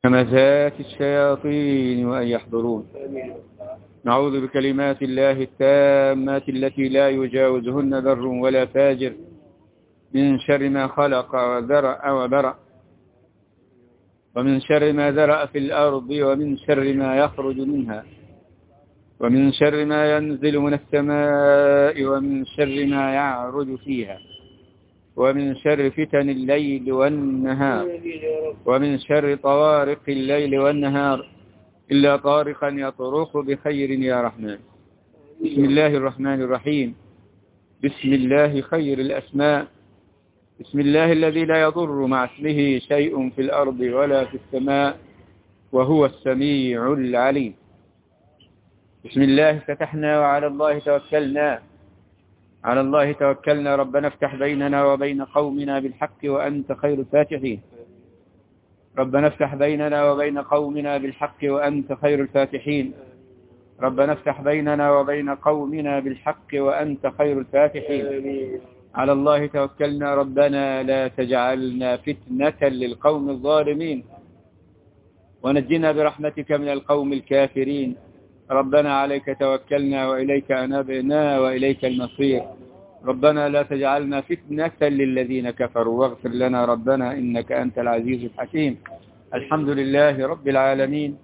همزات الشياطين وأن يحضرون. نعوذ بكلمات الله التامات التي لا يجاوزهن ذر ولا فاجر من شر ما خلق وذرأ وبرأ، ومن شر ما ذرأ في الأرض، ومن شر ما يخرج منها، ومن شر ما ينزل من السماء، ومن شر ما يعرج فيها، ومن شر فتن الليل والنهار، ومن شر طوارق الليل والنهار إلا طارقا يطرق بخير يا رحمن. بسم الله الرحمن الرحيم. بسم الله خير الأسماء. بسم الله الذي لا يضر مع اسمه شيء في الأرض ولا في السماء وهو السميع العليم. بسم الله فتحنا وعلى الله توكلنا. على الله توكلنا. ربنا افتح بيننا وبين قومنا بالحق وأنت خير الفاتحين. ربنا افتح بيننا وبين قومنا بالحق وأنت خير الفاتحين. ربنا افتح بيننا وبين قومنا بالحق وأنت خير الفاتحين. على الله توكلنا. ربنا لا تجعلنا فتنة للقوم الظالمين، ونجنا برحمتك من القوم الكافرين. ربنا عليك توكلنا وإليك أنبنا وإليك المصير. ربنا لا تجعلنا فتنة للذين كفروا، واغفر لنا ربنا إنك أنت العزيز الحكيم. الحمد لله رب العالمين.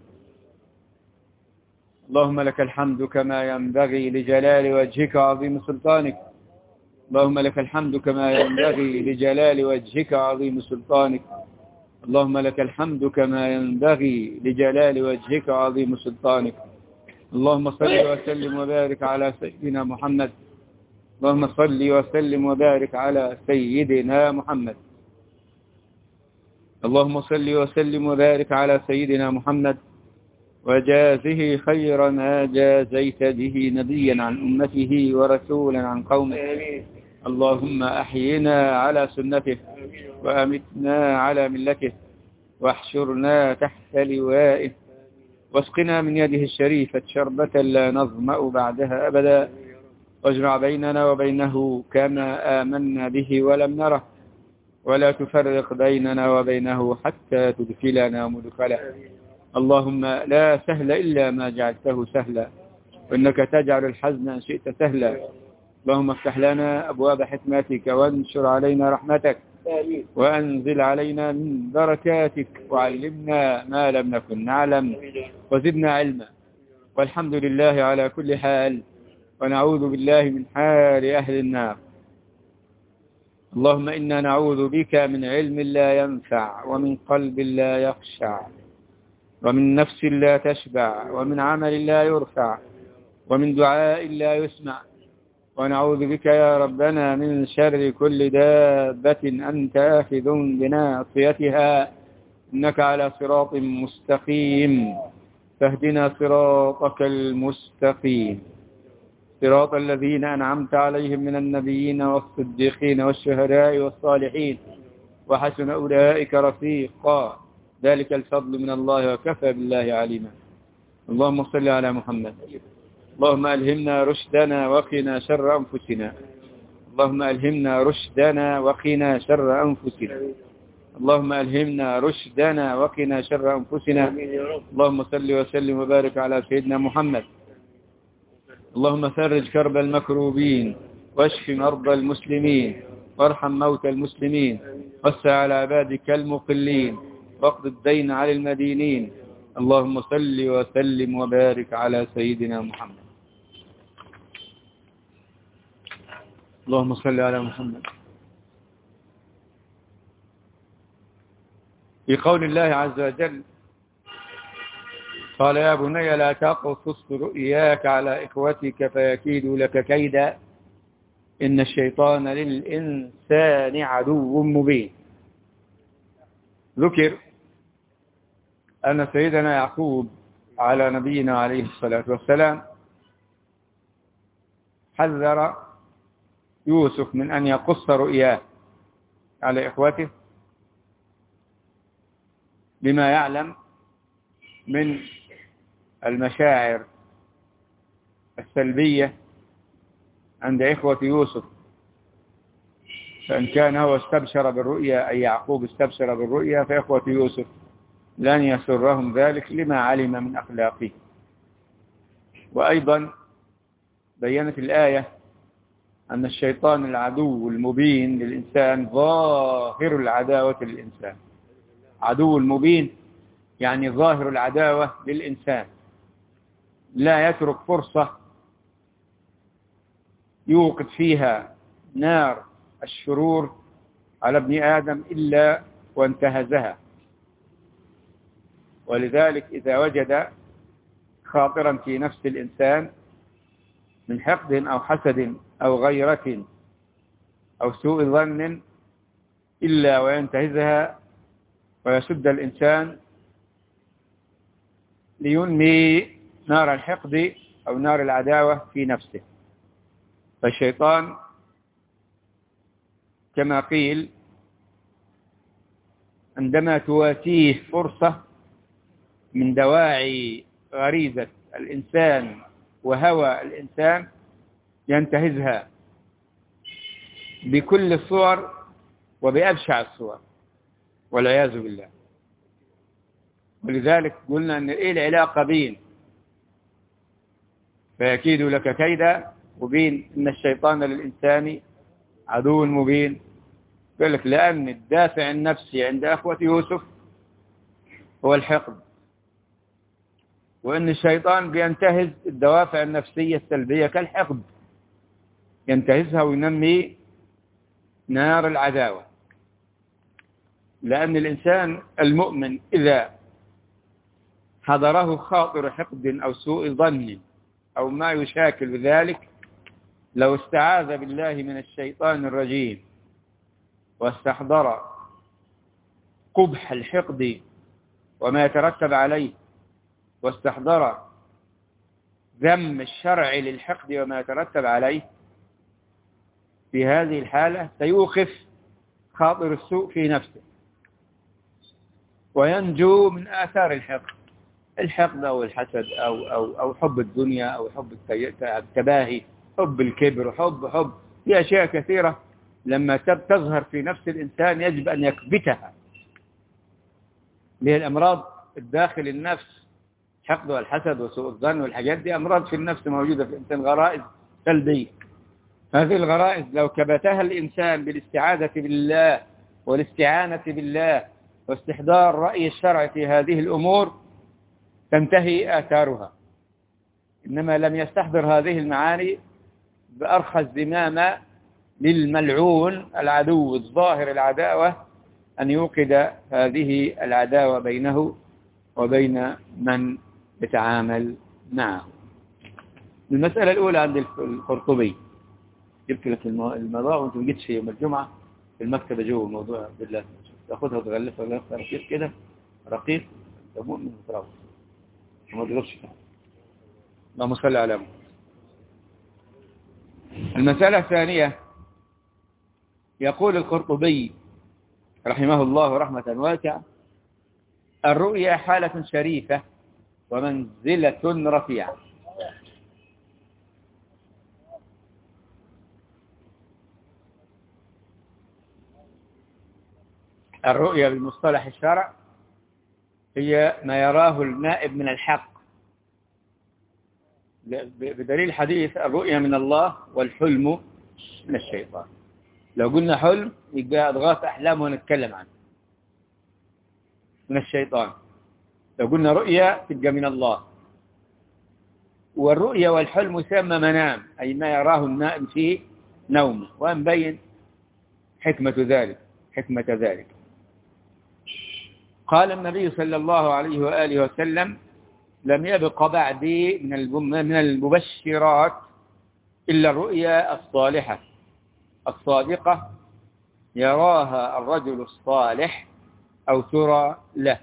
اللهم لك الحمد كما ينبغي لجلال وجهك وعظيم سلطانك. اللهم لك الحمد كما ينبغي لجلال وجهك وعظيم سلطانك. اللهم لك الحمد كما ينبغي لجلال وجهك وعظيم سلطانك. اللهم صل وسلم وبارك على سيدنا محمد. اللهم صل وسلم وبارك على سيدنا محمد. اللهم صل وسلم وبارك على سيدنا محمد، وجازه خير ما جازيت به نبيا عن أمته ورسولا عن قومه. اللهم أحينا على سنته وأمتنا على ملته، واحشرنا تحت لوائه، واسقنا من يده الشريفة شربة لا نظمأ بعدها أبدا، واجمع بيننا وبينه كما آمنا به ولم نره، ولا تفرق بيننا وبينه حتى تدخلنا مدخله. اللهم لا سهل إلا ما جعلته سهلا، وإنك تجعل الحزن إن شئت سهلا. اللهم افتح لنا أبواب حكمتك، وانشر علينا رحمتك، وأنزل علينا من بركاتك، وعلمنا ما لم نكن نعلم، وزدنا علما. والحمد لله على كل حال، ونعوذ بالله من حال أهل النار. اللهم إنا نعوذ بك من علم لا ينفع، ومن قلب لا يخشع، ومن نفس لا تشبع، ومن عمل لا يرفع، ومن دعاء لا يسمع. ونعوذ بك يا ربنا من شر كل دابة أنت آخذ بناصيتها، إنك على صراط مستقيم. فاهدنا صراطك المستقيم، صراط الذين أنعمت عليهم من النبيين والصديقين والشهداء والصالحين، وحسن أولئك رفيقا. ذلك الفضل من الله، وكفى بالله عليما. اللهم صل على محمد. اللهم ألهمنا رشدنا وقنا شر أنفسنا. اللهم ألهمنا رشدنا وقنا شر أنفسنا. اللهم ألهمنا رشدنا وقنا شر أنفسنا. اللهم صل وسلم وبارك على سيدنا محمد. اللهم فرج كرب المكروبين، واشف مرضى المسلمين، وارحم موتى المسلمين، وسع على عبادك المقلين، واقض الدين على المدينين. اللهم صل وسلم وبارك على سيدنا محمد. اللهم صل على محمد. في قول الله عز وجل قال يا بني لا تقصص رؤياك على إخوتك فيكيدوا لك كيدا إن الشيطان للإنسان عدو مبين. ذكر أن سيدنا يعقوب على نبينا عليه الصلاة والسلام حذر يوسف من أن يقص رؤياه على إخوته، بما يعلم من المشاعر السلبية عند إخوة يوسف. فإن كان هو استبشر بالرؤيا، أي يعقوب استبشر بالرؤيا، فإخوة يوسف لن يسرهم ذلك لما علم من أخلاقه. وأيضا بيّنت الآية أن الشيطان العدو المبين للإنسان ظاهر العداوة للإنسان. عدو المبين يعني ظاهر العداوة للإنسان، لا يترك فرصة يوقد فيها نار الشرور على ابن آدم إلا وانتهزها. ولذلك إذا وجد خاطرا في نفس الإنسان من حقد أو حسد أو غيرة أو سوء ظن إلا وينتهزها ويسد الإنسان لينمي نار الحقد أو نار العداوة في نفسه. فالشيطان كما قيل عندما تواتيه فرصة من دواعي غريزة الإنسان وهوى الإنسان ينتهزها بكل الصور وبأبشع الصور والعياذ بالله. ولذلك قلنا أن إيه العلاقة بين فيكيد لك كيدا وبين أن الشيطان للإنسان عدو مبين. قال لك لأن الدافع النفسي عند أخوة يوسف هو الحقد، وأن الشيطان بينتهز الدوافع النفسية السلبية كالحقد، ينتهزها وينمي نار العداوة. لأن الإنسان المؤمن إذا حضره خاطر حقد أو سوء ظن أو ما يشاكل ذلك لو استعاذ بالله من الشيطان الرجيم واستحضر قبح الحقد وما يترتب عليه واستحضر ذم الشرع للحقد وما يترتب عليه، في هذه الحالة سيوقف خاطر السوء في نفسه وينجو من آثار الحقد أو الحسد أو حب الدنيا أو حب التباهي، حب الكبر، حب في أشياء كثيرة لما تظهر في نفس الإنسان يجب أن يكبتها. ليه الأمراض الداخل النفس، الحقد والحسد وسوء الظن والحاجات دي أمراض في النفس موجودة في الإنسان، غرائز سلبية. هذه الغرائز لو كبتها الإنسان بالاستعاذة بالله والاستعانة بالله واستحضار رأي الشرع في هذه الأمور تنتهي آثارها. إنما لم يستحضر هذه المعاني بأرخى الزمام للملعون العدو الظاهر العداوة أن يوقد هذه العداوة بينه وبين من يتعامل معه. المسألة الأولى عند القرطبي، جبت لك المضاء وانت ما جيتش يوم الجمعة في المكتبة جوه الموضوع بالله، تاخذها وتغلفها رقيق كده، رقيق مؤمن وتراوح وما تغلفش فيها. اللهم صل على محمد. المسألة الثانية، يقول القرطبي رحمه الله رحمة واسعة: الرؤيا حالة شريفة ومنزلة رفيعة. الرؤيا بالمصطلح الشرع هي ما يراه النائب من الحق، بدليل حديث الرؤيا من الله والحلم من الشيطان. لو قلنا حلم يبقى أضغاث أحلام ونتكلم عنه من الشيطان، لو قلنا رؤيا تبقى من الله. والرؤيا والحلم يسمى منام، أي ما يراه النائم في نومه، ونبين حكمة ذلك. قال النبي صلى الله عليه وآله وسلم: لم يبق بعدي من المبشرات إلا الرؤيا الصالحة الصادقة يراها الرجل الصالح أو ترى له.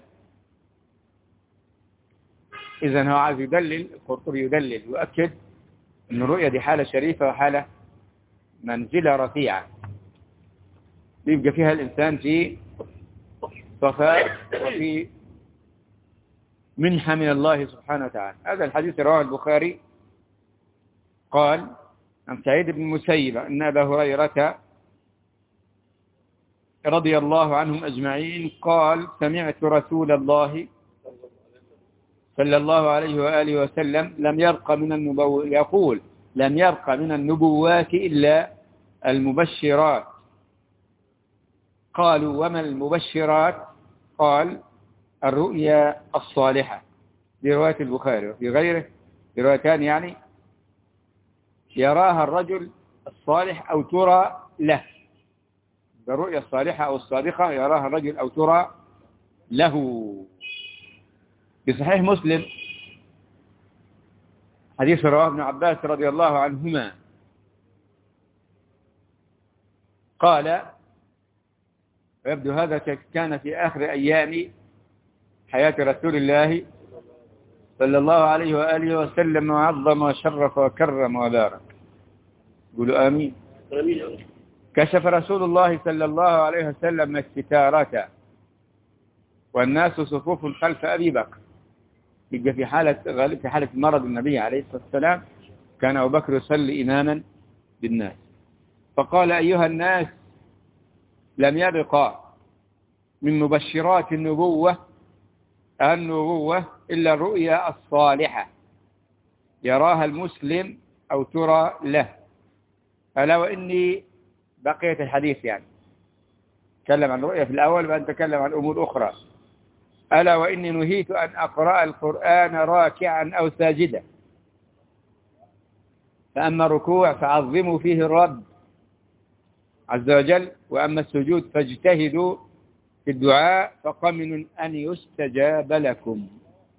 إذن هو عايز يدلل، القرطبي يدلل ويؤكد أن الرؤيا دي حالة شريفة وحالة منزلة رفيعة يبقى فيها الإنسان في صفاء وفي منحة من الله سبحانه وتعالى. هذا الحديث رواه البخاري. قال عن سعيد بن المسيب أن أبا هريرة رضي الله عنهم أجمعين قال سمعت رسول الله صلى الله عليه وآله وسلم يقول لم يبق من النبوات إلا المبشرات. قالوا وما المبشرات؟ قال الرؤيا الصالحة، في رواية البخاري وفي غيره روايتان يعني يراها الرجل الصالح أو ترى له، الرؤيا الصالحة أو الصادقة يراها الرجل أو ترى له. في صحيح مسلم حديث رواه ابن عباس رضي الله عنهما قال، ويبدو هذا كان في آخر أيام حياة رسول الله صلى الله عليه وآله وسلم، وعظم وشرف وكرم وبارك. قولوا آمين. كشف رسول الله صلى الله عليه وسلم الستارة والناس صفوف خلف أبي بكر. يبقى في حالة مرض النبي عليه الصلاة والسلام كان أبو بكر يصلي إماما بالناس، فقال أيها الناس لم يبقى من مبشرات النبوة إلا الرؤيا الصالحة يراها المسلم أو ترى له. ألا وإني بقية الحديث يعني تكلم عن الرؤيا في الأول وأن تكلم عن أمور أخرى. ألا وإني نهيت أن أقرأ القرآن راكعا أو ساجدا، فأما الركوع فعظموا فيه الرب عز وجل، وأما السجود فاجتهدوا في الدعاء فقمن أن يستجاب لكم.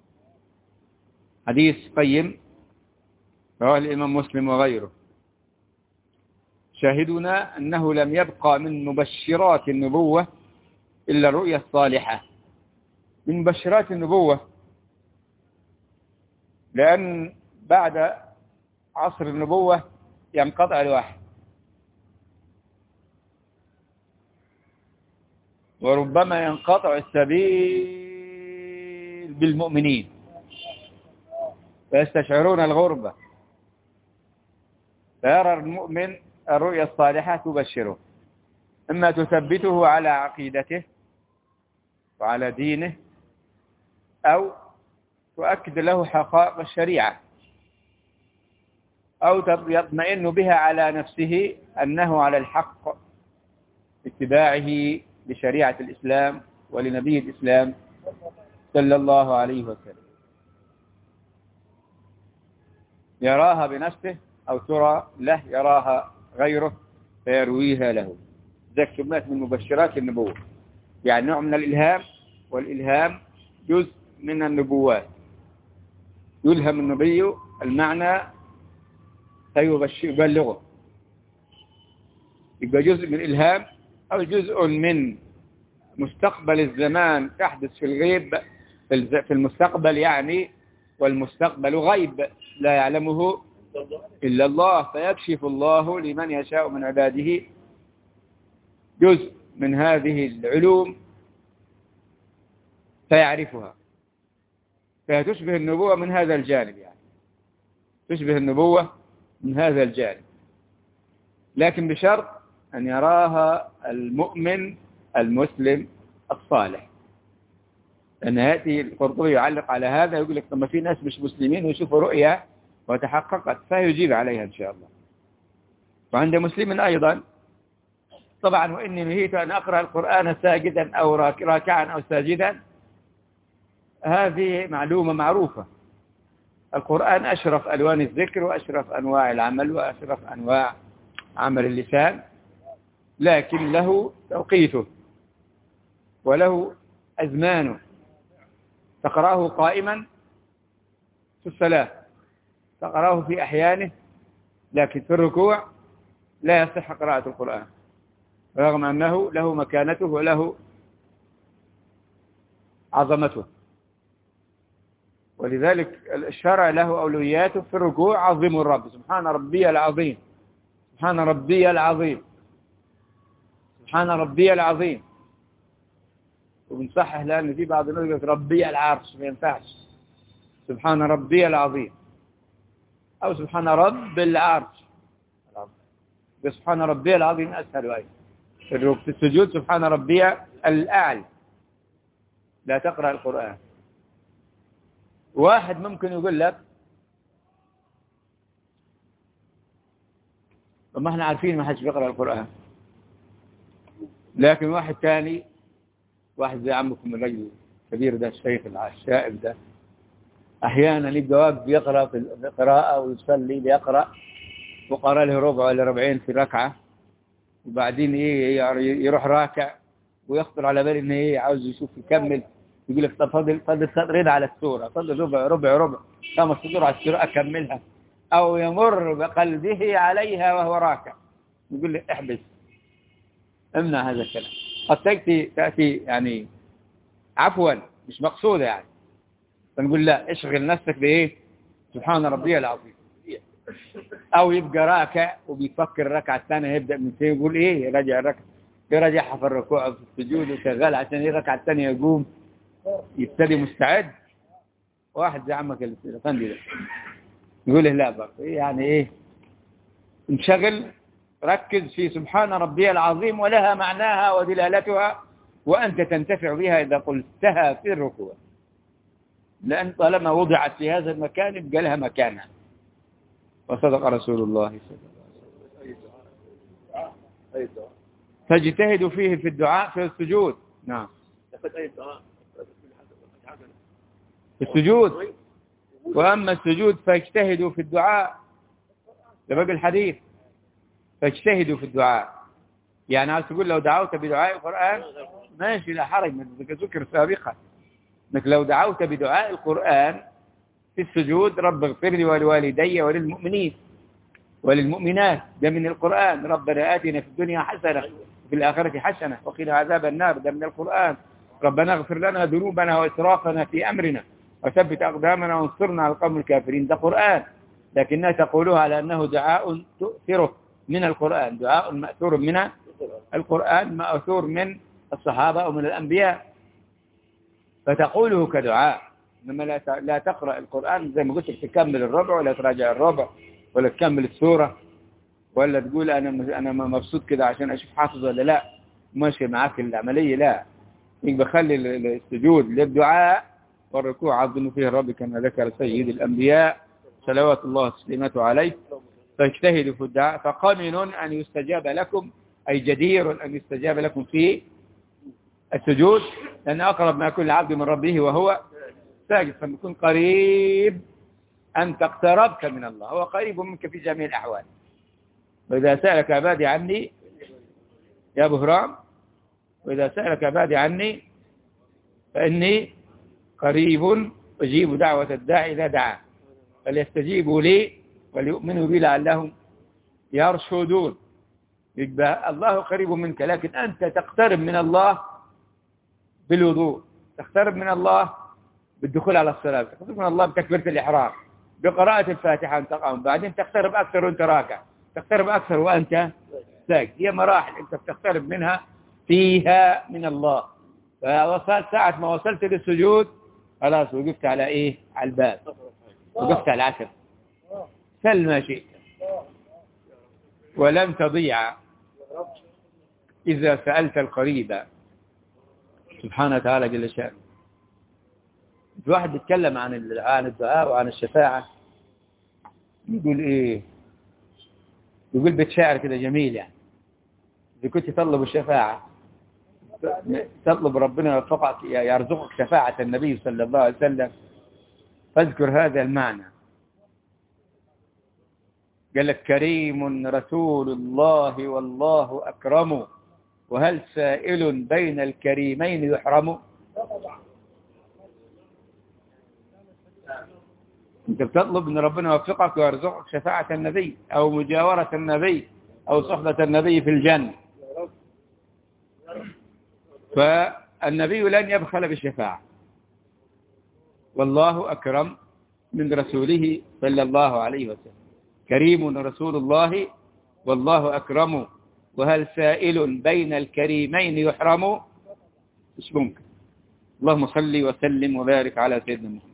حديث قيم رواه الإمام مسلم وغيره. شاهدنا أنه لم يبقى من مبشرات النبوة إلا الرؤيا الصالحة. من مبشرات النبوة لأن بعد عصر النبوة ينقطع الوحي، وربما ينقطع السبيل بالمؤمنين فيستشعرون الغربة، فيرى المؤمن الرؤيا الصالحة تبشره، إما تثبته على عقيدته وعلى دينه، أو تؤكد له حقائق الشريعة، أو يطمئن بها على نفسه أنه على الحق اتباعه لشريعة الإسلام ولنبي الإسلام صلى الله عليه وسلم. يراها بنفسه أو ترى له، يراها غيره فيرويها له. ذلك سميت من مبشرات النبوة، يعني نوع من الإلهام، والإلهام جزء من النبوات. يلهم النبي المعنى فيبلغه، يبقى جزء من الإلهام أو جزء من مستقبل الزمان تحدث في الغيب في المستقبل يعني، والمستقبل غيب لا يعلمه إلا الله، فيكشف الله لمن يشاء من عباده جزء من هذه العلوم فيعرفها، فتشبه النبوة من هذا الجانب، يعني تشبه النبوة من هذا الجانب، لكن بشرط أن يراها المؤمن المسلم الصالح. لأن يأتي القرطبي يعلق على هذا يقول لك طب ما في ناس مش مسلمين ويشوفوا رؤيا وتحققت، فيجيب عليها إن شاء الله. وعند مسلم أيضا طبعا وإني نهيت أن أقرأ القرآن ساجدا أو راكعا أو ساجدا، هذه معلومة معروفة. القرآن أشرف ألوان الذكر وأشرف أنواع العمل وأشرف أنواع عمل اللسان، لكن له توقيته وله أزمانه. تقرأه قائما في الصلاة، تقرأه في أحيانه، لكن في الركوع لا يصح قراءة القرآن، رغم أنه له مكانته وله عظمته. ولذلك الشرع له أولوياته. في الركوع عظموا الرب، سبحان ربي العظيم، سبحان ربي العظيم، سبحان ربي العظيم. وبنصحح لأن في بعض الناس يقول ربي العرش، ما ينفعش، سبحان ربي العظيم أو سبحان رب العرش. سبحان ربي العظيم أسهل وأيضا. في السجود سبحان ربي الأعلى، لا تقرأ القرآن. واحد ممكن يقول لك طب ما احنا عارفين ما حدش بيقرأ القرآن، لكن واحد ثاني، واحد زي عمكم الرجل الكبير ده، الشيخ الشائب ده، أحيانا يبقى واقف بيقرأ في القراءة ويصلي بيقرأ، وقرأ له ربع ولا ربعين في ركعة، وبعدين يروح راكع ويخطر على باله إنه عاوز يشوف يكمل، يقول لك طب فضل سطرين على السورة، فضل ربع 5 سطور على السورة أكملها، أو يمر بقلبه عليها وهو راكع، يقول لك احبس، امنع هذا الكلام. قد تأتي يعني عفوا مش مقصودة يعني، فنقول لا، اشغل نفسك بإيه؟ سبحان ربي العظيم. أو يبقى راكع وبيفكر الركعة الثانية يبدأ من فين، يقول إيه، يراجع الركعة، يراجعها في الركوع في السجود وشغال عشان الركعة الثانية يقوم يبتدي مستعد. واحد زي عمك الفندي ده يقول له لا برضه يعني إيه، انشغل، ركز في سبحان ربي العظيم ولها معناها ودلالتها، وأنت تنتفع بها إذا قلتها في الركوع، لأن طالما وضعت في هذا المكان يبقى لها مكانها. وصدق رسول الله صلى الله عليه وسلم. فاجتهدوا فيه في الدعاء في السجود. نعم، في السجود. وأما السجود فاجتهدوا في الدعاء، ده باقي الحديث، فاجتهدوا في الدعاء، يعني عايز تقول لو دعوت بدعاء القرآن ماشي لا حرج، من ذكر سابقا، انك لو دعوت بدعاء القرآن في السجود، رب اغفر لي ولوالدي وللمؤمنين وللمؤمنات، ده من القرآن، ربنا آتنا في الدنيا حسنة وفي الآخرة حسنة وقنا عذاب النار، ده من القرآن، ربنا اغفر لنا ذنوبنا وإسرافنا في أمرنا وثبت أقدامنا وانصرنا على القوم الكافرين، ده قرآن، لكنها تقولها على أنه دعاء تؤثره من القرآن، دعاء مأثور من القرآن، مأثور من الصحابة أو من الأنبياء، فتقوله كدعاء. إنما لا تقرأ القرآن زي ما قلت تكمل الربع ولا تراجع الربع ولا تكمل السورة ولا تقول أنا مبسوط كده عشان أشوف حافظ ولا لا، ماشي معاك العملية، لا، يبقى خلي السجود للدعاء والركوع عظموا فيه الرب كما ذكر سيد الأنبياء صلوات الله وسلامته عليه. فاجتهدوا في الدعاء فقمن أن يستجاب لكم، أي جدير أن يستجاب لكم في السجود، لأن أقرب ما يكون العبد من ربه وهو ساجد، فيكون قريب، أنت اقتربت من الله، هو قريب منك في جميع الأحوال. وإذا سألك عبادي عني يا أبو هرام، وإذا سألك عبادي عني فإني قريب أجيب دعوة الداعي إذا دعا، فليستجيبوا لي وليؤمنوا بي لعلهم يرشدون. يبقى الله قريب منك، لكن أنت تقترب من الله بالوضوء، تقترب من الله بالدخول على الصلاة، تقترب من الله بتكبيرة الإحرام، بقراءة الفاتحة أنت قام، بعدين تقترب أكثر وأنت راكع، تقترب أكثر وأنت ساجد، هي مراحل أنت بتقترب منها فيها من الله. فوصلت ساعة ما وصلت للسجود خلاص وقفت على إيه؟ على الباب، وقفت على العشر، سل ما شئت ولن تضيع إذا سألت القريب سبحانه وتعالى جل شأنه. الواحد بيتكلم عن الدعاء وعن الشفاعة، يقول إيه؟ يقول بيت شعر كده جميل، يعني إذا كنت تطلب الشفاعة تطلب ربنا يوفقك يرزقك شفاعة النبي صلى الله عليه وسلم، فاذكر هذا المعنى. قال لك كريم رسول الله والله أكرم، وهل سائل بين الكريمين يحرم؟ انت بتطلب ان ربنا يوفقك ويرزقك شفاعة النبي او مجاورة النبي او صحبة النبي في الجنة، فالنبي لن يبخل بالشفاعة، والله أكرم من رسوله صلى الله عليه وسلم، كريم رسول الله والله أكرم، وهل سائل بين الكريمين يحرم؟ مش ممكن. اللهم صل وسلم وبارك على سيدنا محمد.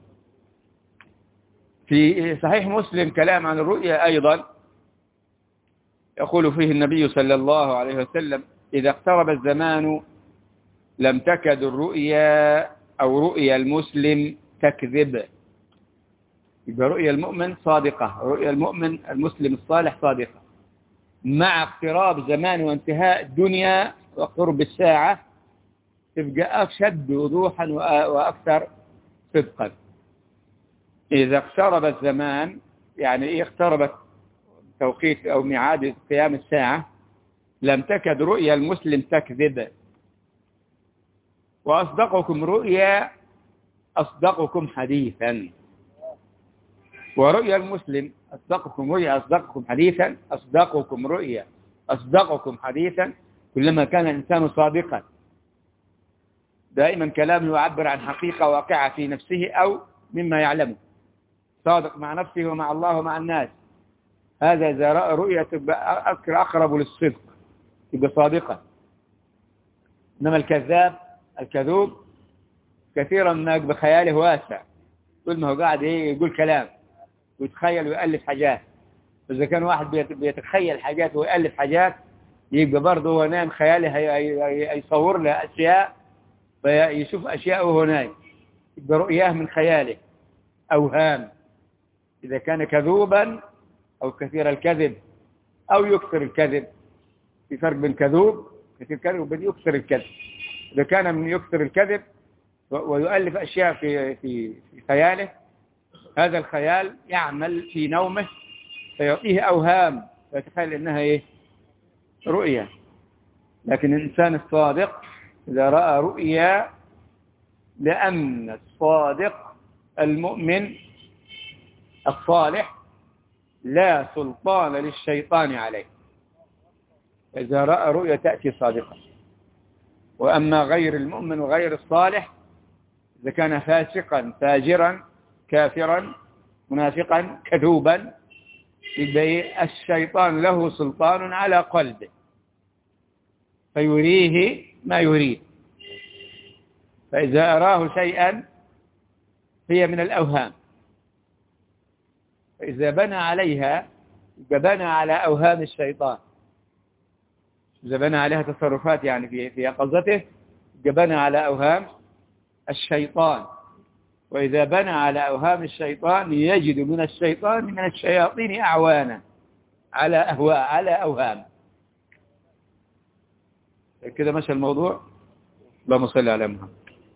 في صحيح مسلم كلام عن الرؤيا أيضا، يقول فيه النبي صلى الله عليه وسلم إذا اقترب الزمان لم تكد الرؤيا أو رؤيا المسلم تكذب. يبقى رؤيا المؤمن صادقة، رؤيا المؤمن المسلم الصالح صادقة، مع اقتراب زمان وانتهاء الدنيا وقرب الساعة تبقى أشد وضوحا وأكثر صدقا. إذا اقترب الزمان يعني إيه؟ اقتربت توقيت أو ميعاد قيام الساعة لم تكد رؤيا المسلم تكذب. وأصدقكم رؤيا أصدقكم حديثا. ورؤيا المسلم أصدقكم رؤيا أصدقكم حديثا، أصدقكم رؤيا أصدقكم حديثا. كلما كان الإنسان صادقا دائما كلامه يعبر عن حقيقة واقعة في نفسه أو مما يعلمه، صادق مع نفسه ومع الله ومع الناس. هذا إذا رأى رؤية تبقى أقرب للصدق، تبقى صادقة. إنما الكذوب كثيرا ما بخياله واسع، كل ما هو قاعد يقول كلام ويتخيل ويألف حاجات. إذا كان واحد بيتخيل حاجات ويألف حاجات يبقى برضه هو نايم خياله يصور له أشياء ويشوف أشياء وهو نايم، يبقى رؤياه من خياله أوهام. إذا كان كذوبا أو كثير الكذب أو يكثر الكذب، في فرق بين كذوب كثير كذب وبين يكثر الكذب. إذا كان من يكثر الكذب ويؤلف أشياء في خياله، هذا الخيال يعمل في نومه فيعطيه أوهام فيتخيل إنها رؤيا. لكن الإنسان الصادق إذا رأى رؤيا، لأن الصادق المؤمن الصالح لا سلطان للشيطان عليه. إذا رأى رؤيا تأتي صادقة. وأما غير المؤمن وغير الصالح إذا كان فاسقا فاجرا كافرا منافقا كذوبا، يبقى الشيطان له سلطان على قلبه فيريه ما يريد. فإذا أراه شيئا هي من الأوهام، فإذا بنى عليها بنى على أوهام الشيطان. إذا بنى عليها تصرفات يعني في يقظته بنى على أوهام الشيطان. وإذا بنى على أوهام الشيطان يجد من الشيطان من الشياطين أعوانا على أهواء على أوهام. كده ماشي الموضوع. اللهم صل على محمد.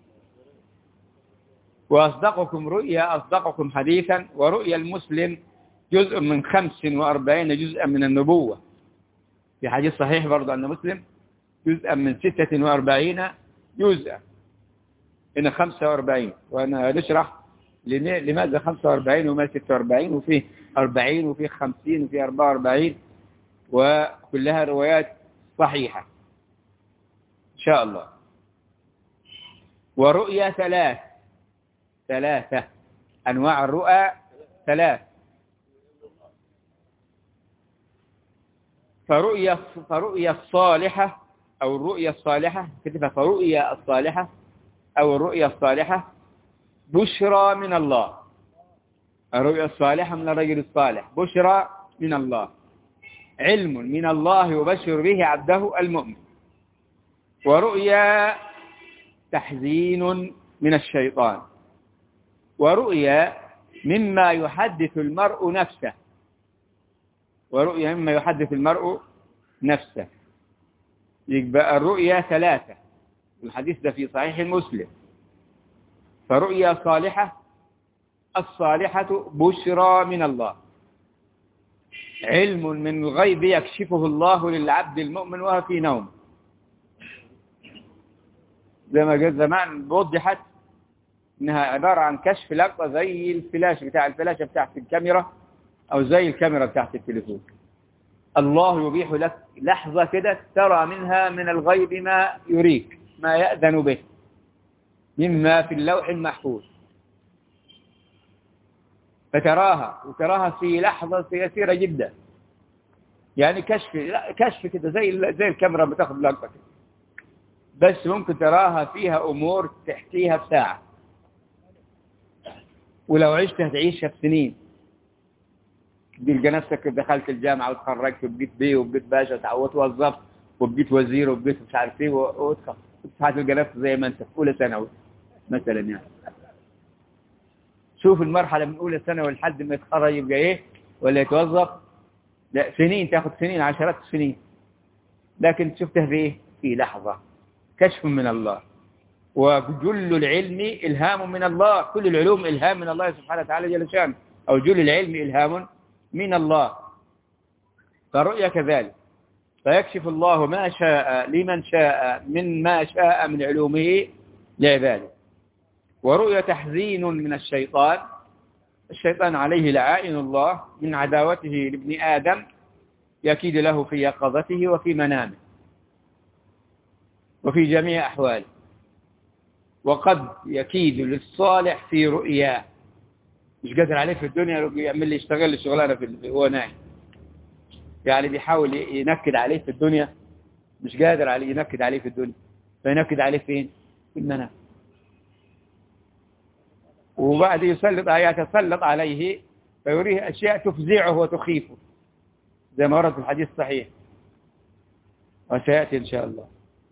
وأصدقكم رؤيا أصدقكم حديثا. ورؤيا المسلم جزء من 45 جزءا من النبوة. في حديث صحيح برضه أن مسلم جزءا من 46 جزءا. هنا 45 وأنا نشرح لماذا 45 وما 46 وفيه 40 وفيه 50 وفيه 44 وكلها روايات صحيحة إن شاء الله. ورؤيا ثلاثة أنواع الرؤى ثلاث. فرؤيا الصالحة أو الرؤيا الصالحة كتبها فرؤيا الصالحة أو الرؤيا الصالحة بشرى من الله. الرؤيا الصالحة من الرجل الصالح بشرى من الله، علم من الله يبشر به عبده المؤمن. ورؤيا تحزين من الشيطان. ورؤيا مما يحدث المرء نفسه. ورؤيا مما يحدث المرء نفسه. يبقى الرؤيا ثلاثة، الحديث ده في صحيح مسلم. فرؤيا صالحة الصالحة بشرى من الله، علم من الغيب يكشفه الله للعبد المؤمن وهو في نوم. زي ما قلت زمان وضحت انها عبارة عن كشف لقطة زي الفلاشة بتاعت الكاميرا او زي الكاميرا بتاعت التليفون. الله يبيح لك لحظة كده ترى منها من الغيب ما يريك، ما يأذن به مما في اللوح المحفوظ، وتراها في لحظة يسيرة جدا. يعني كشف كده زي الكاميرا بتاخد لقطة كده، بس ممكن تراها فيها أمور تحكيها بساعة، ولو عشت هتعيشها بسنين. تلقى نفسك دخلت الجامعة وتخرجت وبقيت بيه وبقيت باشا وتوظفت وبقيت وزير وبقيت مش عارف ايه وتلقى نفسك زي ما انت في اولى ثانوي مثلا يعني. شوف المرحله من اولى ثانوي لحد ما يتخرج يبقى ايه ولا يتوظف، لا سنين، تاخذ سنين، عشرات السنين. لكن شفته في ايه؟ في لحظه كشف من الله. وجل العلم إلهام من الله، كل العلوم إلهام من الله سبحانه وتعالى جل شانه، أو جل العلم إلهام من الله. فالرؤيا كذلك، فيكشف الله ما شاء لمن شاء من ما شاء من علومه لعباده. ورؤيا تحزين من الشيطان، الشيطان عليه لعائن الله من عداوته لابن آدم، يكيد له في يقظته وفي منامه وفي جميع أحواله. وقد يكيد للصالح في رؤياه، مش قادر عليه في الدنيا يعمل لي يشتغل الشغلانه في هو نايم، يعني بيحاول ينكد عليه في الدنيا، مش قادر عليه ينكد عليه في الدنيا، فينكد عليه فين؟ في المنام. وبعد يتسلط عليه فيريه اشياء تفزعه وتخيفه زي ما ورد في الحديث الصحيح وسياتي ان شاء الله.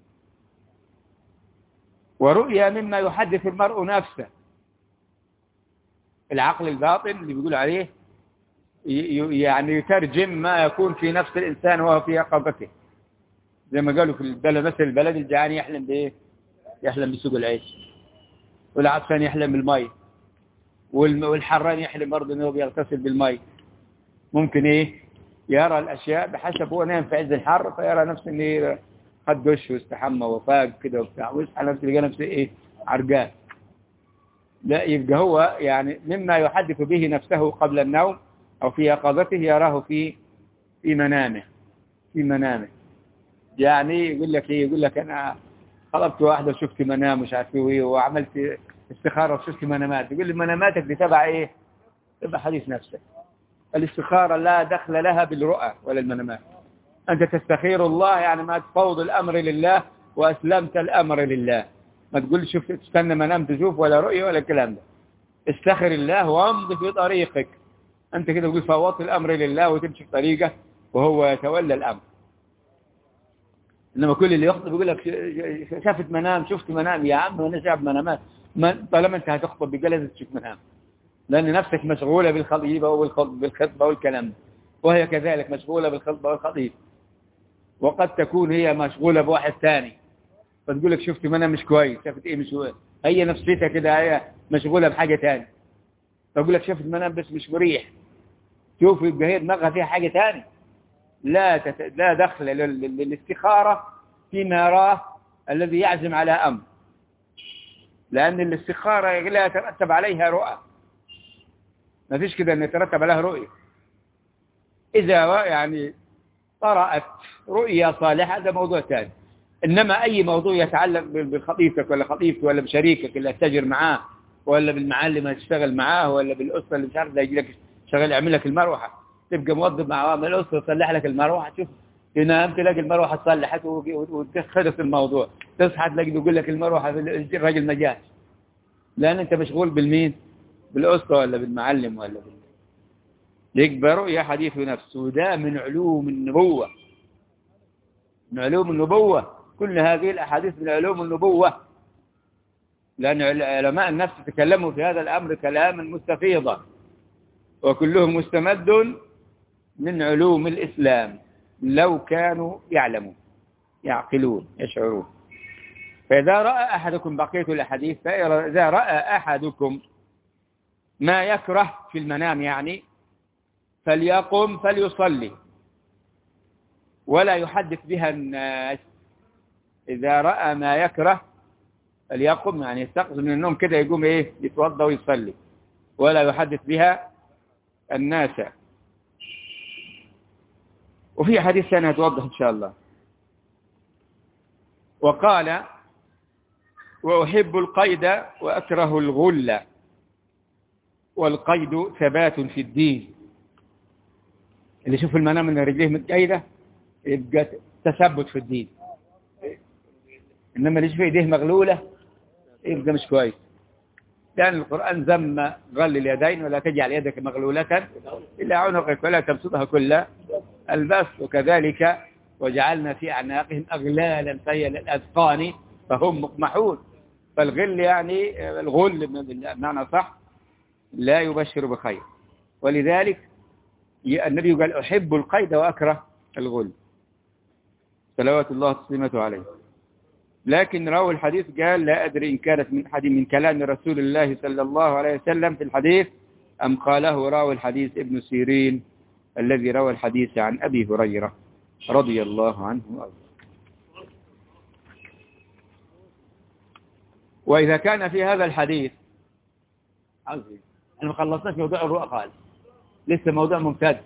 ورؤيا مما يحدث المرء نفسه، العقل الباطن اللي بيقول عليه يعني يترجم ما يكون في نفس الإنسان وهو في يقظته، زي ما قالوا في البلد، مثل البلد الجعان يحلم بإيه؟ يحلم بسوق العيش، والعطشان يحلم بالمي، والحران يحلم برضه انه بيغتسل بالمي. ممكن ايه يرى الاشياء بحسب هو نام في عز الحر، فيرى نفسه انه خد دش واستحمى وفاق كده وبتاع، ويصحى نفسه يلقى نفسه ايه عرقان. لا، يبقى هو يعني مما يحدث به نفسه قبل النوم او في يقظته يراه في منامه، في منامه. يعني يقول لك ايه؟ يقول لك انا طلبت واحده وشفت منام مش عارف ايه، وعملت استخاره وشفت منامات. يقول لي مناماتك دي تبع ايه؟ تبع حديث نفسك. الاستخاره لا دخل لها بالرؤى ولا المنامات. انت تستخير الله يعني ما تفوض الامر لله واسلمت الامر لله. ما تقول شوف تستنى منام تشوف ولا رؤيه ولا الكلام ده. استخر الله وامضي في طريقك. انت كده تقول فوضت الامر لله وتمشي في طريقه وهو يتولى الامر. انما كل اللي يخطب يقول لك شفت منام، شفت منام. يا عم انا شايف منامات، طالما انت هتخطب بقى لازم تشوف منام، لان نفسك مشغوله بالخطيبه بالخطبه والكلام ده، وهي كذلك مشغوله بالخطبه والخطيب. وقد تكون هي مشغوله بواحد ثاني، فتقول لك شفت منام مش كويس. شفت ايه مش كويس؟ هي نفسيتها كده هي مشغوله بحاجه ثانيه، تقول لك شفت منام بس مش مريح. شوف يبقى هي دماغها فيها حاجه ثانيه. لا دخل للاستخارة فيما يراه الذي يعزم على أمر، لأن الاستخارة لا يترتب عليها رؤى. ما فيش كده أن يترتب عليها رؤية. إذا يعني طرأت رؤية صالحة ده موضوع ثاني. إنما أي موضوع يتعلق بخطيبتك ولا خطيبتك ولا بشريكك اللي تتاجر معاه، ولا بالمعلم اللي تشتغل معاه، ولا بالأسرة اللي مش عارف ده يجي لك شغال يعمل لك المروحة، تبقى موظف مع عوامل الأسرة تصلح لك المروحة. شوف تنام تلاقي المروحة تصلحت وتخلص الموضوع، تصحى تلاقي يقول لك المروحة الراجل ما جاش، لأن أنت مشغول بالمين؟ بالأسرة ولا بالمعلم ولا يبقى رؤيا حديث نفس. وده من علوم النبوة، من علوم النبوة. كل هذه الأحاديث من علوم النبوة، لأن علماء النفس تكلموا في هذا الأمر كلاما مستفيضا، وكلهم مستمد من علوم الإسلام لو كانوا يعلمون يعقلون يشعرون. فإذا رأى أحدكم بقية الأحاديث، فإذا رأى أحدكم ما يكره في المنام يعني فليقم فليصلي ولا يحدث بها الناس. إذا رأى ما يكره فليقم، يعني يستيقظ من النوم كده يقوم إيه يتوضأ ويصلي ولا يحدث بها الناس. وفي حديث ثاني هتوضح إن شاء الله. وقال وأحب القيد وأكره الغل، والقيد ثبات في الدين. اللي يشوف المنام ان رجليه متقيدة يبقى تثبت في الدين، انما اللي يشوف ايديه مغلولة يبقى مش كويس. لأن القرآن ذم غل اليدين ولا تجعل يدك مغلولة إلا عنقك ولا تبسطها كل البسط. وكذلك وجعلنا في أعناقهم أغلالا فهي للأذقان فهم مقمحون. فالغل يعني الغل بمعنى صح لا يبشر بخير، ولذلك النبي قال أحب القيد وأكره الغل صلوات الله وتسليمته عليه. لكن راوي الحديث قال لا أدري إن كانت من كلام رسول الله صلى الله عليه وسلم في الحديث أم قاله راوي الحديث ابن سيرين الذي روى الحديث عن أبي هريرة رضي الله عنه وأرضاه. وإذا كان في هذا الحديث عظيم، أنا ما خلصناش موضوع الرؤى خالص، لسه موضوع ممتاز.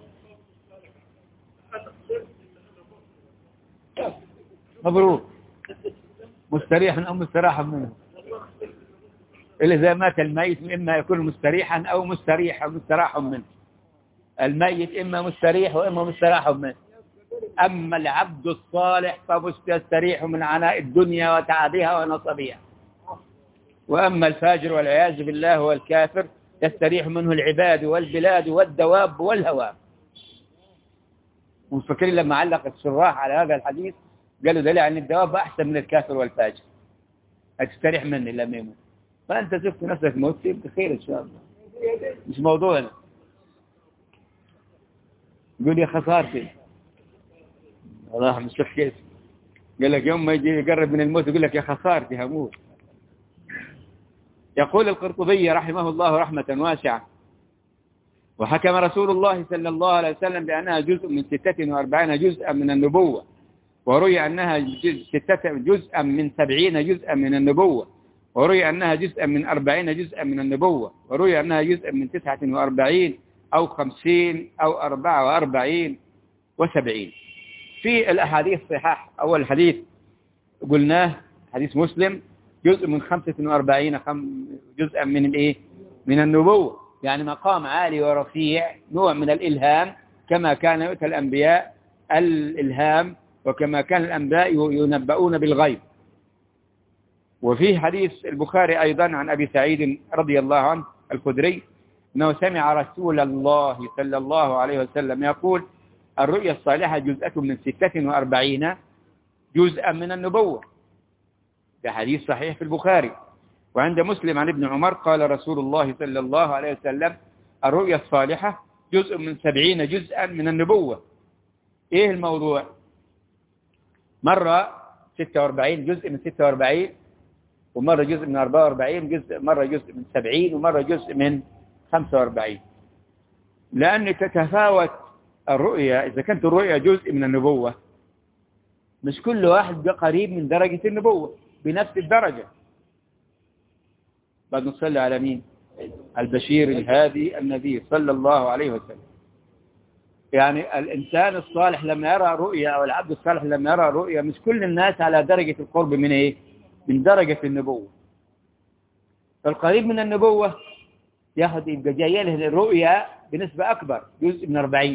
مبروك، مستريح أو مستراح منه، إلا إذا مات الميت إما يكون مستريحا أو مستراح منه. الميت إما مستريح وإما مستراح منه. أما العبد الصالح فمستريح من عناء الدنيا وتعبها ونصبها، وأما الفاجر والعياذ بالله والكافر يستريح منه العباد والبلاد والدواب والهوام. ومفكرين لما علق الشراح على هذا الحديث قالوا دليل أن الدواب أحسن من الكافر والفاجر، هتستريح مني لما يموت. فأنت شفت نفسك موت بخير إن شاء الله، مش موضوعنا. يقول يا خسارتي الله مش كيف، قال لك يوم ما يجي يقرب من الموت يقول لك يا خسارتي هموت. يقول القرطبي رحمه الله رحمة واسعة: وحكم رسول الله صلى الله عليه وسلم بأنها جزء من 46 جزءا من النبوة، وروي أنها جزءا من 70 جزءا من النبوة، وروي أنها جزءا من 40 جزءا من النبوة، وروي أنها جزءا من 49 أو 50 أو 44 و70. في الأحاديث صحاح. أول حديث قلناه حديث مسلم جزء من 45 جزءا من الإيه؟ من النبوة، يعني مقام عالي ورفيع، نوع من الإلهام، كما كان يؤتى الأنبياء الإلهام، وكما كان الأنبياء ينبؤون بالغيب. وفي حديث البخاري أيضا عن أبي سعيد رضي الله عنه الخدري أنه سمع رسول الله صلى الله عليه وسلم يقول: الرؤيا الصالحة جزءة من 46 جزءا من النبوة. ده حديث صحيح في البخاري. وعند مسلم عن ابن عمر قال رسول الله صلى الله عليه وسلم: الرؤيا الصالحة جزء من 70 جزءا من النبوة. ايه الموضوع؟ مرة 46 جزء من 46، ومرة جزء من 44 مرة جزء من 70، ومرة جزء من 45. لأن تتفاوت الرؤيا. إذا كانت الرؤيا جزء من النبوة، مش كل واحد قريب من درجة النبوة بنفس الدرجة. بعد نصلي على مين؟ البشير الهادي النبي صلى الله عليه وسلم. يعني الإنسان الصالح لما يرى رؤيا، أو العبد الصالح لما يرى رؤيا، مش كل الناس على درجة القرب من إيه؟ من درجة النبوة. فالقريب من النبوة ياخد يبقى جاي له الرؤيا بنسبة أكبر، جزء من 40.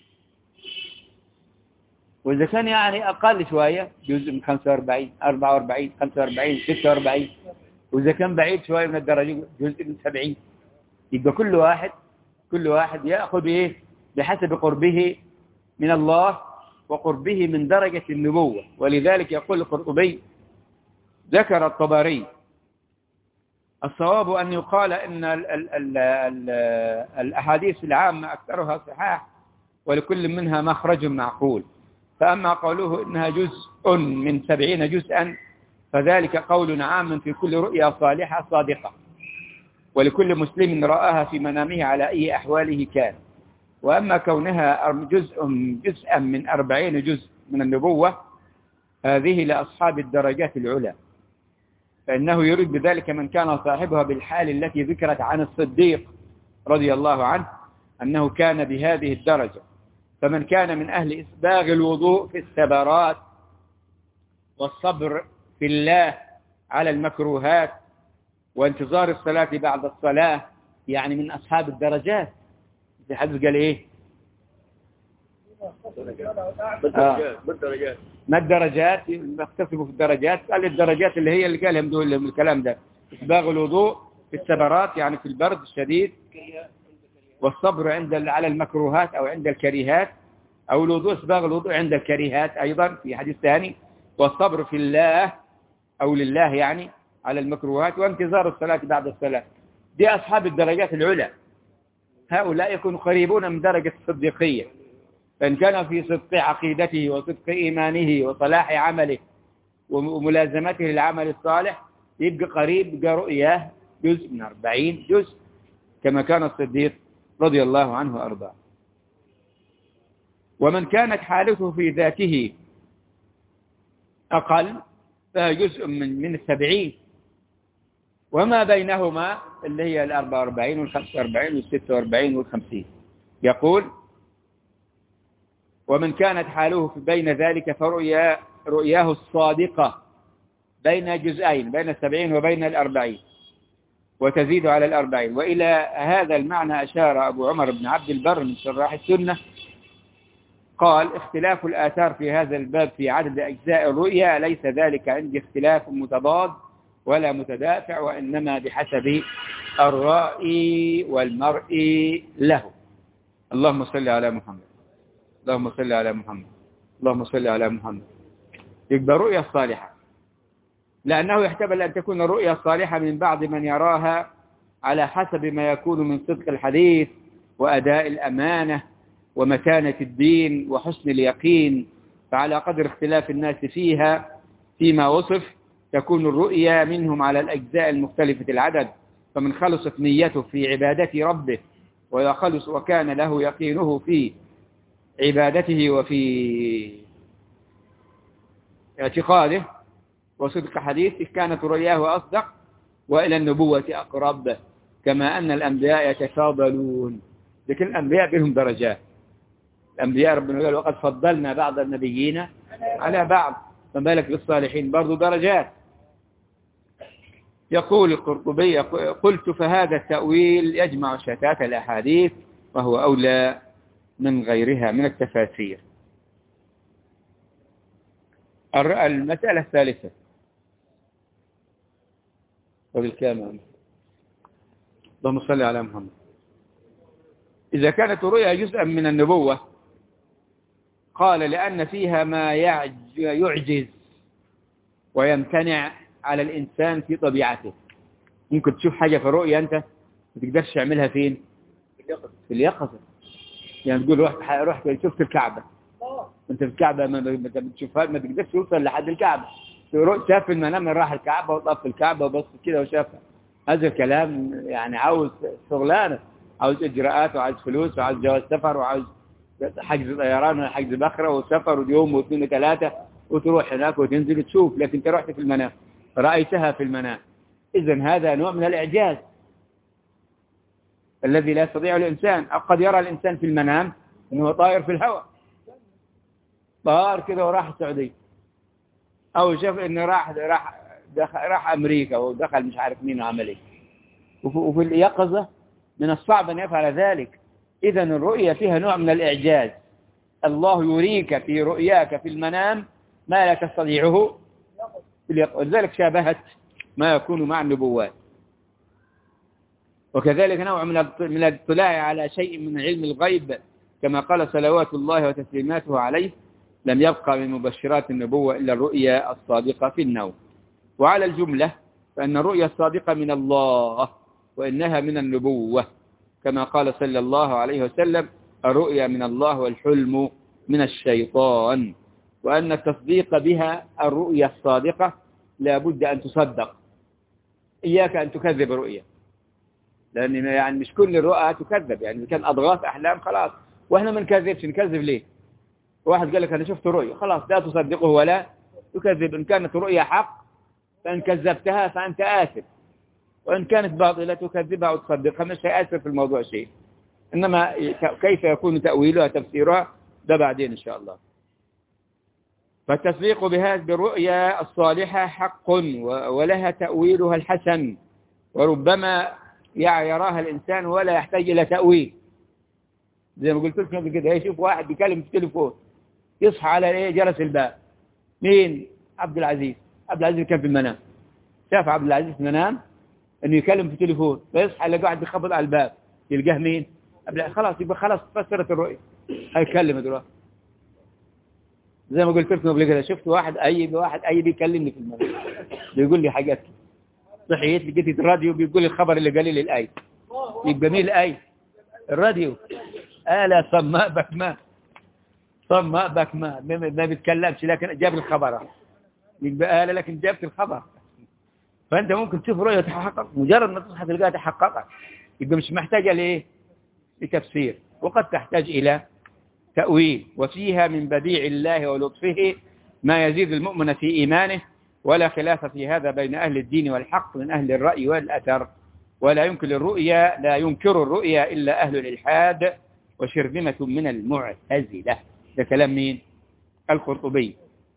وإذا كان يعني أقل شوية جزء من 45 44 45 46. وإذا كان بعيد شوية من الدرجة جزء من 70. يبقى كل واحد يأخذ إيه بحسب قربه من الله وقربه من درجة النبوة. ولذلك يقول القرطبي: ذكر الطبري: الصواب أن يقال إن الأحاديث العامة أكثرها صحاح، ولكل منها مخرج معقول. فأما قوله إنها جزء من 70 جزءا فذلك قول عام في كل رؤيا صالحة صادقة، ولكل مسلم رآها في منامه على أي أحواله كان. وأما كونها جزءا من 40 جزء من النبوة، هذه لأصحاب الدرجات العلى، فإنه يريد بذلك من كان صاحبها بالحال التي ذكرت عن الصديق رضي الله عنه أنه كان بهذه الدرجة. فمن كان من أهل إسباغ الوضوء في الثبرات والصبر في الله على المكروهات وانتظار الصلاة بعد الصلاة، يعني من أصحاب الدرجات. في حديث قال إيه؟ ما الدرجات؟ يختصفوا في الدرجات. قال الدرجات اللي هي اللي قالهم دول الكلام ده: إسباغ الوضوء في الثبرات يعني في البرد الشديد، والصبر على المكروهات أو عند الكريهات، أو الوضوء إسباغ الوضوء عند الكريهات أيضا في حديث ثاني، والصبر في الله أو لله يعني على المكروهات، وانتظار الصلاة بعد الصلاة. دي أصحاب الدرجات العلى، هؤلاء يكونوا قريبون من درجة الصديقية، فإن كان في صدق عقيدته وصدق إيمانه وصلاح عمله وملازمته للعمل الصالح يبقى قريب، يبقى رؤياه جزء من 40 جزء كما كان الصديق رضي الله عنه وأرضاه. ومن كانت حالته في ذاته أقل فجزء من 70، وما بينهما اللي هي 44 وال45 وال46 وال50. يقول: ومن كانت حاله بين ذلك فرؤياه الصادقة بين جزئين، بين 70 وبين 40، وتزيد على 40. وإلى هذا المعنى أشار أبو عمر بن عبد البر من شراح السنة، قال: اختلاف الآثار في هذا الباب في عدد أجزاء الرؤيا ليس ذلك عندي اختلاف متضاد ولا متدافع، وإنما بحسب الرأي والمرء له. اللهم صل على محمد، اللهم صل على محمد، اللهم صل على محمد. يبقى رؤيا الصالحة، لأنه يحتمل أن تكون الرؤيا الصالحة من بعض من يراها على حسب ما يكون من صدق الحديث وأداء الأمانة ومتانة الدين وحسن اليقين، فعلى قدر اختلاف الناس فيها فيما وصف تكون الرؤيا منهم على الأجزاء المختلفة العدد. فمن خلصت نيته في عبادة ربه وكان له يقينه في عبادته وفي اعتقاده وصدق حديثه كانت رؤياه أصدق وإلى النبوة أقرب، كما أن الأنبياء يتفاضلون، لكن الأنبياء بهم درجات. الأنبياء ربنا قال: وقد فضلنا بعض النبيين على بعض، فما بالك بالصالحين برضو درجات. يقول القرطبي: قلت: فهذا التأويل يجمع شتات الأحاديث وهو أولى من غيرها من التفاسير. المسألة الثالثة وبالكامل. اللهم صل على محمد. إذا كانت الرؤيا جزءا من النبوة، قال: لأن فيها ما يعجز ويمتنع على الإنسان في طبيعته. ممكن تشوف حاجة في الرؤيا أنت ما تقدرش تعملها فين؟ في اليقظة. يعني تقول رحت شفت الكعبة، أنت في الكعبة ما بتشوفها، ما تقدرش توصل لحد الكعبة. شاف المنام راح الكعبة وطف الكعبة وبص كده وشافها. هذا الكلام يعني عاوز شغلانة، عاوز إجراءات وعاوز فلوس وعاوز جواز سفر وعاوز حجز طيران وحجز بخرة وسفر ويوم واثنين وثلاثة وتروح هناك وتنزل تشوف. لكن انت رحت في المنام، رأيتها في المنام، إذن هذا نوع من الإعجاز الذي لا يستطيع الإنسان. قد يرى الإنسان في المنام أنه طائر في الهواء، طار كده وراح السعودية، أو شاف أنه راح أمريكا ودخل مش عارف مين وعمل إيه. وفي اليقظة من الصعب أن يفعل ذلك. إذن الرؤية فيها نوع من الإعجاز. الله يريك في رؤياك في المنام ما لا تستطيعه في اليقظة، ولذلك شابهت ما يكون مع النبوات. وكذلك نوع من الاطلاع على شيء من علم الغيب، كما قال صلوات الله وتسليماته عليه: لم يبقى من مبشرات النبوة إلا الرؤيا الصادقة في النوم. وعلى الجملة فإن الرؤيا الصادقة من الله وإنها من النبوة، كما قال صلى الله عليه وسلم: الرؤيا من الله والحلم من الشيطان. وأن التصديق بها الرؤيا الصادقة لا بد أن تصدق، إياك أن تكذب رؤيا، لأن يعني مش كل الرؤى تكذب. يعني كان أضغاث أحلام خلاص، وإحنا ما نكذبش. نكذب ليه؟ واحد قال لك أنا شفت رؤيا، خلاص لا تصدقه ولا تكذب. إن كانت رؤيا حق فإن كذبتها فأنت آثم، وإن كانت باطلة تكذبها أو تصدقها مش هيأثر في الموضوع شيء. إنما كيف يكون تأويلها تفسيرها ده بعدين إن شاء الله. فالتصديق بهذه الرؤيا الصالحة حق ولها تأويلها الحسن، وربما يراها الإنسان ولا يحتاج إلى تأويل. زي ما قلت لكم كده، يشوف واحد بيكلم في التليفون يصحى على إيه؟ جرس الباب. مين؟ عبد العزيز. عبد العزيز كان في المنام، شاف عبد العزيز في المنام إنه يكلم في التليفون، فيصحى يلاقي واحد بيخبط على الباب، يلقاه مين؟ خلاص يبقى خلاص فسرت الرؤيا، هيكلم دلوقتي. زي ما قلت لكم قبل كده، شفت واحد أي بيكلمني في المنام بيقول لي حاجات، صحيت لقيت الراديو بيقول لي الخبر اللي قال لي الآية. يبقى مين الآية؟ الراديو. آلة صماء بكماء، صماء بكماء، ما بيتكلمش لكن جاب الخبر. يبقى آلة لكن جابت الخبر. فأنت ممكن تشوف رؤية تحقق، مجرد ما تصحى تلقاها تحققت، يبقى مش محتاجة لإيه؟ لتفسير، وقد تحتاج إلى تأويل. وفيها من بديع الله ولطفه ما يزيد المؤمن في إيمانه، ولا خلاف في هذا بين أهل الدين والحق من أهل الرأي والأثر. ولا ينكر الرؤيا إلا أهل الإلحاد وشرذمة من المعتزلة. ده كلام مين؟ القرطبي.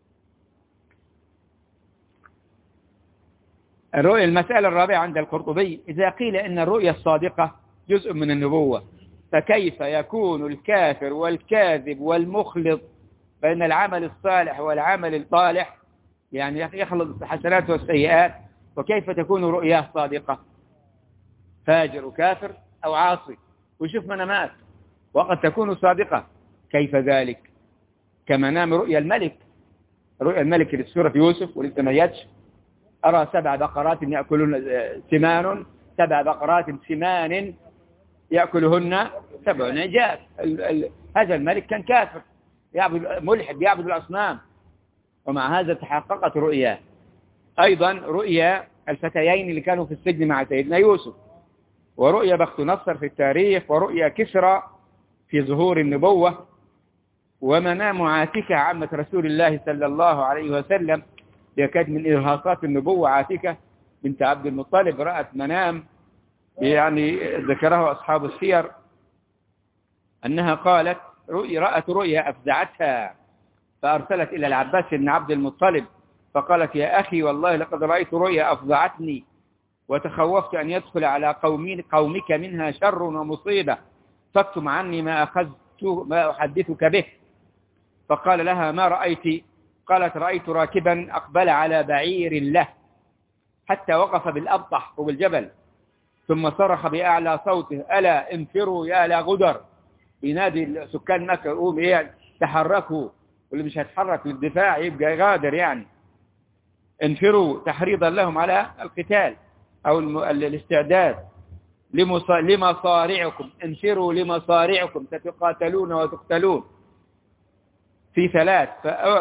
الرؤيا المسألة الرابعة عند القرطبي: إذا قيل إن الرؤيا الصادقة جزء من النبوة، فكيف يكون الكافر والكاذب والمخلط بين العمل الصالح والعمل الطالح، يعني يخلط الحسنات والسيئات، وكيف تكون رؤياه صادقة؟ فاجر وكافر أو عاصي ويشوف منامات وقد تكون صادقة، كيف ذلك؟ كمنام رؤيا الملك. رؤيا الملك في سورة يوسف ولسه ما جاتش: أرى 7 بقرات يأكلون سمان، 7 بقرات سمان يأكلهن 7 عجاف. هذا الملك كان كافر ملحد يعبد الأصنام، ومع هذا تحققت رؤياه. أيضا رؤيا الفتيين اللي كانوا في السجن مع سيدنا يوسف، ورؤيا بخت نصر في التاريخ، ورؤيا كسرى في ظهور النبوة، ومنام عاتكة عمة رسول الله صلى الله عليه وسلم. كانت من إرهاصات النبوة عاتكة بنت عبد المطلب، رأت منام يعني ذكره أصحاب السير أنها قالت رأت رؤيا أفزعتها، فأرسلت إلى العباس بن عبد المطلب فقالت: يا أخي والله لقد رأيت رؤيا أفزعتني، وتخوفت أن يدخل على قومك منها شر ومصيبة، فاكتم عني ما أحدثك به. فقال لها: ما رأيت؟ قالت: رأيت راكبا أقبل على بعير له حتى وقف بالأبطح وبالجبل، ثم صرخ بأعلى صوته: ألا انفروا يا لا غدر. ينادي سكان مكة يقوم إيه؟ تحركوا، واللي مش هيتحرك للدفاع يبقى غادر، يعني انفروا تحريضا لهم على القتال أو الاستعداد لمصارعكم، انفروا لمصارعكم ستقاتلون وتقتلون. في 3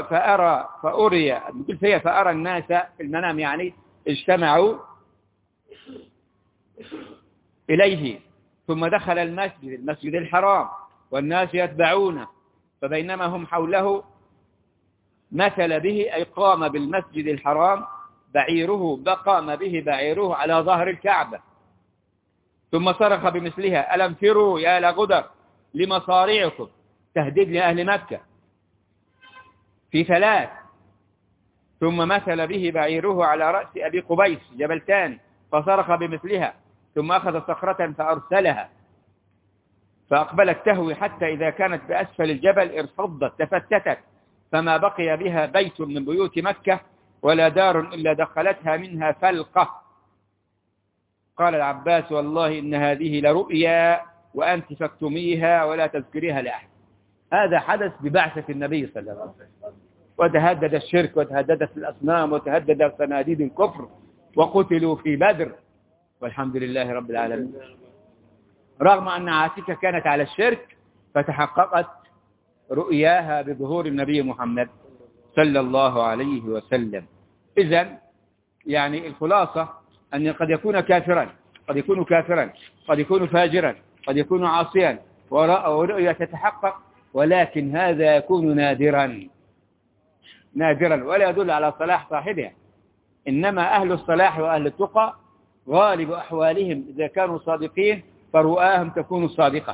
فأرى الناس في المنام، يعني اجتمعوا إليه، ثم دخل المسجد الحرام والناس يتبعونه، فبينما هم حوله مثل به، أي قام بالمسجد الحرام قام به بعيره على ظهر الكعبة، ثم صرخ بمثلها: ألم فروا يا لغدر لمصارعكم، تهديد لأهل مكة. في 3 ثم مثل به بعيره على رأس أبي قبيس جبل تان فصرخ بمثلها، ثم أخذ صخرة فأرسلها فأقبلت تهوي حتى إذا كانت بأسفل الجبل ارتضت تفتتت، فما بقي بها بيت من بيوت مكة ولا دار إلا دخلتها منها فلقة. قال العباس: والله إن هذه لرؤيا وأنت فاكتميها ولا تذكريها لأحد. هذا حدث ببعثة النبي صلى الله عليه وسلم، وتهدد الشرك وتهددت الأصنام وتهدد صناديد الكفر وقتلوا في بدر، والحمد لله رب العالمين. رغم أن عاتكة كانت على الشرك فتحققت رؤياها بظهور النبي محمد صلى الله عليه وسلم. إذن يعني الخلاصة أن قد يكون كافرا، قد يكون كافرا، قد يكون فاجرا، قد يكون عاصيا، ورؤيا تتحقق، ولكن هذا يكون نادرا ولا يدل على صلاح صاحبها. إنما أهل الصلاح وأهل التقى غالب أحوالهم إذا كانوا صادقين فرؤاهم تكون صادقة،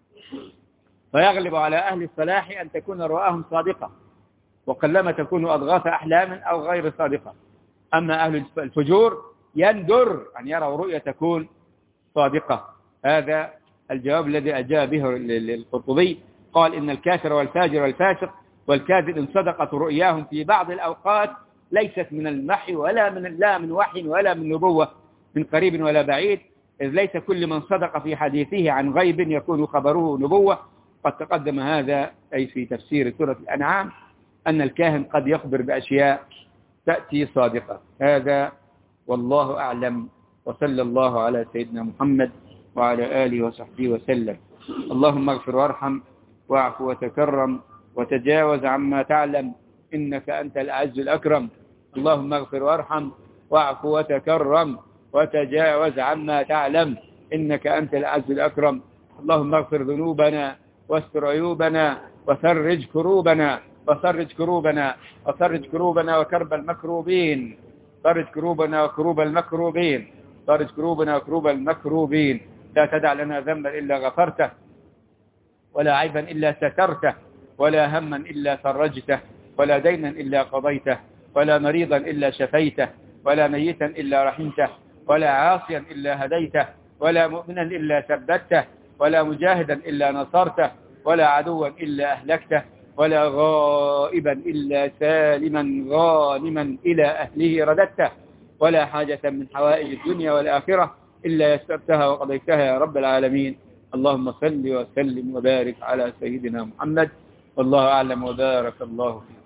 فيغلب على أهل الصلاح أن تكون رؤاهم صادقة، وقلما تكون أضغاث أحلام أو غير صادقة. أما أهل الفجور يندر أن يروا رؤية تكون صادقة. هذا الجواب الذي أجاب به القرطبي، قال: إن الكافر والفاجر والفاسق والكاذب إن صدقت رؤياهم في بعض الأوقات ليست من المحي لا من وحي ولا من نبوة من قريب ولا بعيد، إذ ليس كل من صدق في حديثه عن غيب يكون خبره نبوة. قد تقدم هذا أي في تفسير سورة الأنعام أن الكاهن قد يخبر بأشياء تأتي صادقة. هذا والله أعلم، وصلى الله على سيدنا محمد وعلى آله وصحبه وسلم. اللهم اغفر وارحم واعف وتكرم وتجاوز عما تعلم، إنك أنت الأعز الأكرم. اللهم اغفر وارحم واعف وتكرم وتجاوز عما تعلم، إنك أنت الأعز الأكرم. اللهم اغفر ذنوبنا واستر عيوبنا وفرج كروبنا وفرج كروبنا وكرب المكروبين، فرج كروبنا وكروب المكروبين، فرج كروبنا وكروب المكروبين. لا تدع لنا ذنبا إلا غفرته، ولا عيبا إلا سترته، ولا هما إلا فرجته، ولا دينا إلا قضيته، ولا مريضا إلا شفيته، ولا ميتا إلا رحمته، ولا عاصيا إلا هديته، ولا مؤمنا إلا ثبته، ولا مجاهدا إلا نصرته، ولا عدوا إلا أهلكته، ولا غائبا إلا سالما غانما إلى أهله رددته، ولا حاجة من حوائج الدنيا والآخرة إلا يسرتها وقضيتها يا رب العالمين. اللهم صل وسلم وبارك على سيدنا محمد، والله أعلم وبارك الله فيك.